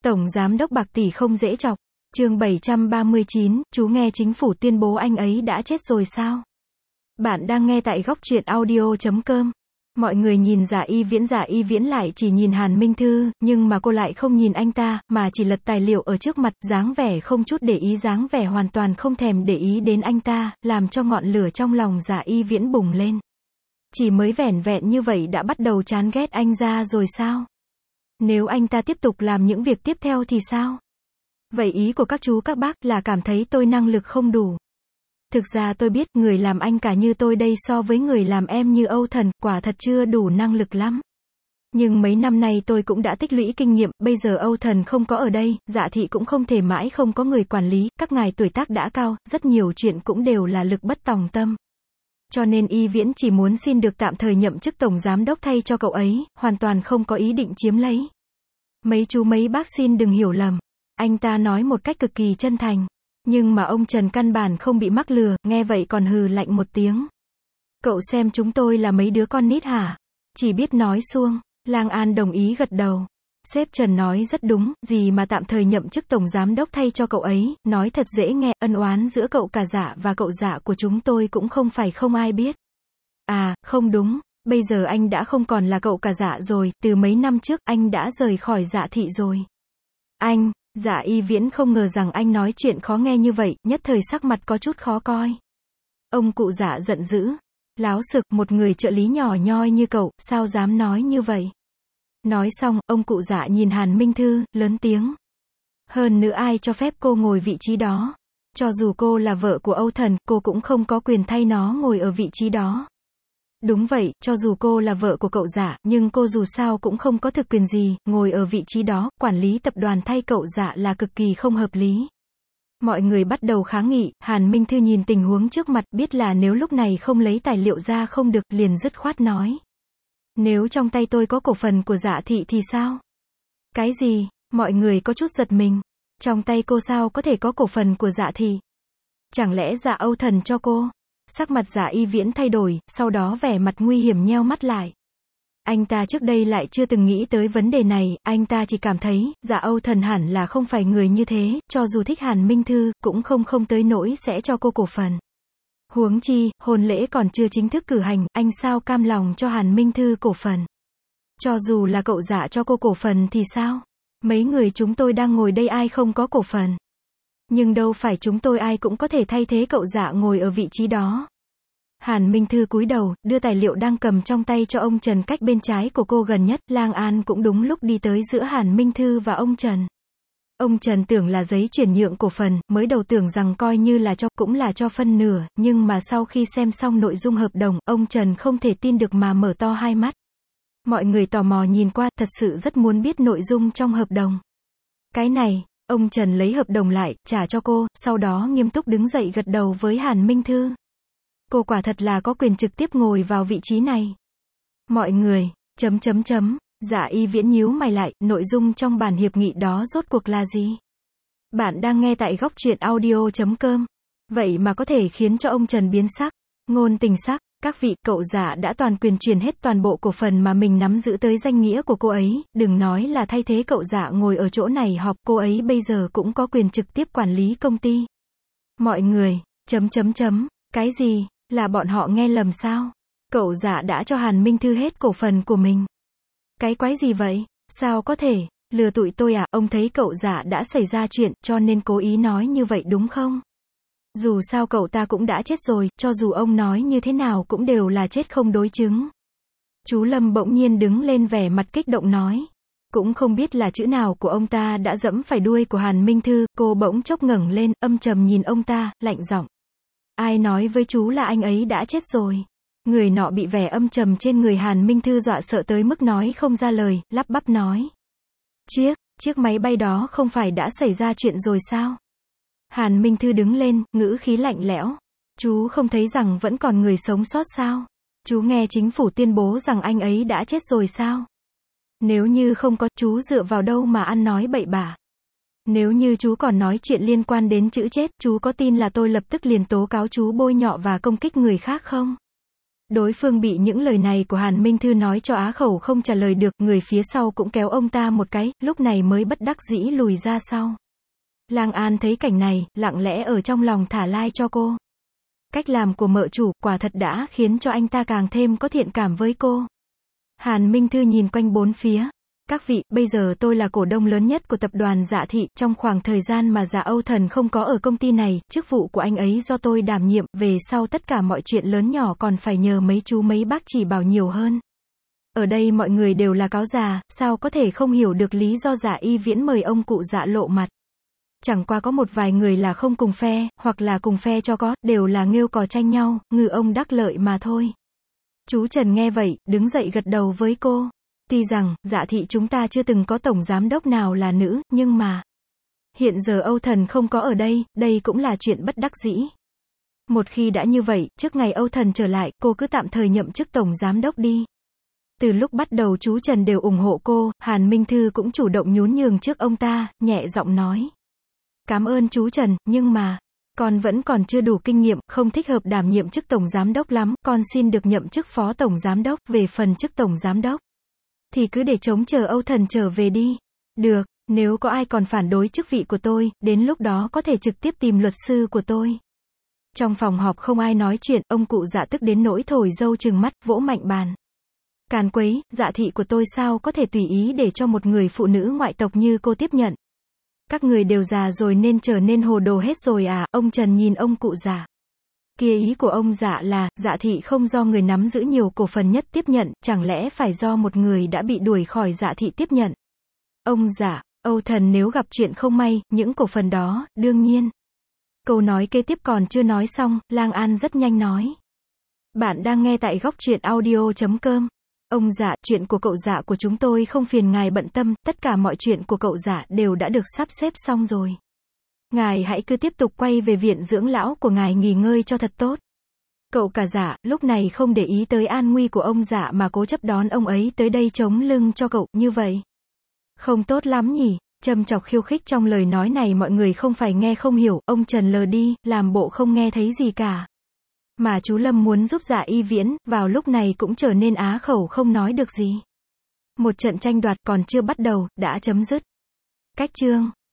Tổng Giám đốc bạc tỷ không dễ chọc. Chương 739, chú nghe chính phủ tuyên bố anh ấy đã chết rồi sao? Bạn đang nghe tại góc truyện audio.com. Mọi người nhìn Dạ Y Viễn lại chỉ nhìn Hàn Minh Thư, nhưng mà cô lại không nhìn anh ta, mà chỉ lật tài liệu ở trước mặt, dáng vẻ không chút để ý, dáng vẻ hoàn toàn không thèm để ý đến anh ta, làm cho ngọn lửa trong lòng Dạ Y Viễn bùng lên. Chỉ mới vẻn vẹn như vậy đã bắt đầu chán ghét anh ra rồi sao? Nếu anh ta tiếp tục làm những việc tiếp theo thì sao? Vậy ý của các chú các bác là cảm thấy tôi năng lực không đủ. Thực ra tôi biết người làm anh cả như tôi đây so với người làm em như Âu Thần, quả thật chưa đủ năng lực lắm. Nhưng mấy năm nay tôi cũng đã tích lũy kinh nghiệm, bây giờ Âu Thần không có ở đây, Dạ thị cũng không thể mãi không có người quản lý, các ngài tuổi tác đã cao, rất nhiều chuyện cũng đều là lực bất tòng tâm. Cho nên Y Viễn chỉ muốn xin được tạm thời nhậm chức tổng giám đốc thay cho cậu ấy, hoàn toàn không có ý định chiếm lấy. Mấy chú mấy bác xin đừng hiểu lầm. Anh ta nói một cách cực kỳ chân thành. Nhưng mà ông Trần căn bản không bị mắc lừa, nghe vậy còn hừ lạnh một tiếng. Cậu xem chúng tôi là mấy đứa con nít hả? Chỉ biết nói suông. Lang An đồng ý gật đầu. Sếp Trần nói rất đúng, gì mà tạm thời nhậm chức tổng giám đốc thay cho cậu ấy, nói thật dễ nghe, ân oán giữa cậu cả Dạ và cậu Dạ của chúng tôi cũng không phải không ai biết. À, không đúng, bây giờ anh đã không còn là cậu cả Dạ rồi, từ mấy năm trước anh đã rời khỏi Dạ thị rồi. Anh, Dạ Y Viễn không ngờ rằng anh nói chuyện khó nghe như vậy, nhất thời sắc mặt có chút khó coi. Ông cụ Dạ giận dữ. Láo xực, một người trợ lý nhỏ nhoi như cậu, sao dám nói như vậy? Nói xong, ông cụ Dạ nhìn Hàn Minh Thư, lớn tiếng. Hơn nữa ai cho phép cô ngồi vị trí đó? Cho dù cô là vợ của Âu Thần, cô cũng không có quyền thay nó ngồi ở vị trí đó. Đúng vậy, cho dù cô là vợ của cậu Dạ, nhưng cô dù sao cũng không có thực quyền gì, ngồi ở vị trí đó, quản lý tập đoàn thay cậu Dạ là cực kỳ không hợp lý. Mọi người bắt đầu kháng nghị, Hàn Minh Thư nhìn tình huống trước mặt, biết là nếu lúc này không lấy tài liệu ra không được, liền dứt khoát nói. Nếu trong tay tôi có cổ phần của Dạ thị thì sao? Cái gì? Mọi người có chút giật mình. Trong tay cô sao có thể có cổ phần của Dạ thị? Chẳng lẽ Dạ Âu Thần cho cô? Sắc mặt Dạ Y Viễn thay đổi, sau đó vẻ mặt nguy hiểm nheo mắt lại. Anh ta trước đây lại chưa từng nghĩ tới vấn đề này, anh ta chỉ cảm thấy, Dạ Âu Thần hẳn là không phải người như thế, cho dù thích Hàn Minh Thư, cũng không tới nỗi sẽ cho cô cổ phần. Huống chi, hôn lễ còn chưa chính thức cử hành, anh sao cam lòng cho Hàn Minh Thư cổ phần. Cho dù là cậu Dạ cho cô cổ phần thì sao? Mấy người chúng tôi đang ngồi đây ai không có cổ phần. Nhưng đâu phải chúng tôi ai cũng có thể thay thế cậu Dạ ngồi ở vị trí đó. Hàn Minh Thư cúi đầu, đưa tài liệu đang cầm trong tay cho ông Trần cách bên trái của cô gần nhất, Lang An cũng đúng lúc đi tới giữa Hàn Minh Thư và ông Trần. Ông Trần tưởng là giấy chuyển nhượng cổ phần, mới đầu tưởng rằng coi như là cho, cũng là cho phân nửa, nhưng mà sau khi xem xong nội dung hợp đồng, ông Trần không thể tin được mà mở to hai mắt. Mọi người tò mò nhìn qua, thật sự rất muốn biết nội dung trong hợp đồng. Cái này, ông Trần lấy hợp đồng lại, trả cho cô, sau đó nghiêm túc đứng dậy gật đầu với Hàn Minh Thư. Cô quả thật là có quyền trực tiếp ngồi vào vị trí này. Mọi người, Dạ Y Viễn nhíu mày lại, nội dung trong bản hiệp nghị đó rốt cuộc là gì? Bạn đang nghe tại góc truyện audio.com. Vậy mà có thể khiến cho ông Trần biến sắc. Ngôn tình sắc, các vị, cậu Dạ đã toàn quyền truyền hết toàn bộ cổ phần mà mình nắm giữ tới danh nghĩa của cô ấy, đừng nói là thay thế cậu Dạ ngồi ở chỗ này họp, cô ấy bây giờ cũng có quyền trực tiếp quản lý công ty. Mọi người, cái gì? Là bọn họ nghe lầm sao? Cậu Dạ đã cho Hàn Minh Thư hết cổ phần của mình. Cái quái gì vậy? Sao có thể? Lừa tụi tôi à? Ông thấy cậu Dạ đã xảy ra chuyện, cho nên cố ý nói như vậy đúng không? Dù sao cậu ta cũng đã chết rồi, cho dù ông nói như thế nào cũng đều là chết không đối chứng. Chú Lâm bỗng nhiên đứng lên vẻ mặt kích động nói. Cũng không biết là chữ nào của ông ta đã dẫm phải đuôi của Hàn Minh Thư, cô bỗng chốc ngẩng lên, âm trầm nhìn ông ta, lạnh giọng. Ai nói với chú là anh ấy đã chết rồi? Người nọ bị vẻ âm trầm trên người Hàn Minh Thư dọa sợ tới mức nói không ra lời, lắp bắp nói. Chiếc máy bay đó không phải đã xảy ra chuyện rồi sao? Hàn Minh Thư đứng lên, ngữ khí lạnh lẽo. Chú không thấy rằng vẫn còn người sống sót sao? Chú nghe chính phủ tuyên bố rằng anh ấy đã chết rồi sao? Nếu như không có, chú dựa vào đâu mà ăn nói bậy bạ? Nếu như chú còn nói chuyện liên quan đến chữ chết, chú có tin là tôi lập tức liền tố cáo chú bôi nhọ và công kích người khác không? Đối phương bị những lời này của Hàn Minh Thư nói cho á khẩu không trả lời được, người phía sau cũng kéo ông ta một cái, lúc này mới bất đắc dĩ lùi ra sau. Lang An thấy cảnh này, lặng lẽ ở trong lòng thả lai cho cô. Cách làm của mợ chủ, quả thật đã khiến cho anh ta càng thêm có thiện cảm với cô. Hàn Minh Thư nhìn quanh bốn phía. Các vị, bây giờ tôi là cổ đông lớn nhất của tập đoàn Dạ Thị, trong khoảng thời gian mà Dạ Âu Thần không có ở công ty này, chức vụ của anh ấy do tôi đảm nhiệm, về sau tất cả mọi chuyện lớn nhỏ còn phải nhờ mấy chú mấy bác chỉ bảo nhiều hơn. Ở đây mọi người đều là cáo già, sao có thể không hiểu được lý do Dạ Y Viễn mời ông cụ Dạ lộ mặt. Chẳng qua có một vài người là không cùng phe, hoặc là cùng phe cho có, đều là nghêu cò tranh nhau, ngư ông đắc lợi mà thôi. Chú Trần nghe vậy, đứng dậy gật đầu với cô. Tuy rằng, Dạ Thị chúng ta chưa từng có tổng giám đốc nào là nữ, nhưng mà hiện giờ Âu Thần không có ở đây, đây cũng là chuyện bất đắc dĩ. Một khi đã như vậy, trước ngày Âu Thần trở lại, cô cứ tạm thời nhậm chức tổng giám đốc đi. Từ lúc bắt đầu chú Trần đều ủng hộ cô, Hàn Minh Thư cũng chủ động nhún nhường trước ông ta, nhẹ giọng nói. Cảm ơn chú Trần, nhưng mà con vẫn còn chưa đủ kinh nghiệm, không thích hợp đảm nhiệm chức tổng giám đốc lắm, con xin được nhậm chức phó tổng giám đốc, về phần chức tổng giám đốc thì cứ để trông chờ Âu Thần trở về đi. Được, nếu có ai còn phản đối chức vị của tôi, đến lúc đó có thể trực tiếp tìm luật sư của tôi. Trong phòng họp không ai nói chuyện, ông cụ Dạ tức đến nỗi thổi dâu trừng mắt, vỗ mạnh bàn. Càn quấy, Dạ Thị của tôi sao có thể tùy ý để cho một người phụ nữ ngoại tộc như cô tiếp nhận. Các người đều già rồi nên trở nên hồ đồ hết rồi à, ông Trần nhìn ông cụ Dạ. Kia ý của ông Dạ là, Dạ Thị không do người nắm giữ nhiều cổ phần nhất tiếp nhận, chẳng lẽ phải do một người đã bị đuổi khỏi Dạ Thị tiếp nhận. Ông Dạ, Âu Thần nếu gặp chuyện không may, những cổ phần đó, đương nhiên. Câu nói kế tiếp còn chưa nói xong, Lang An rất nhanh nói. Bạn đang nghe tại góc truyện audio.com. Ông Dạ, chuyện của cậu Dạ của chúng tôi không phiền ngài bận tâm, tất cả mọi chuyện của cậu Dạ đều đã được sắp xếp xong rồi. Ngài hãy cứ tiếp tục quay về viện dưỡng lão của ngài nghỉ ngơi cho thật tốt. Cậu cả Dạ, lúc này không để ý tới an nguy của ông Dạ mà cố chấp đón ông ấy tới đây chống lưng cho cậu, như vậy. Không tốt lắm nhỉ, châm chọc khiêu khích trong lời nói này mọi người không phải nghe không hiểu, ông Trần lờ đi, làm bộ không nghe thấy gì cả. Mà chú Lâm muốn giúp Dạ Y Viễn, vào lúc này cũng trở nên á khẩu không nói được gì. Một trận tranh đoạt còn chưa bắt đầu, đã chấm dứt. Cách chương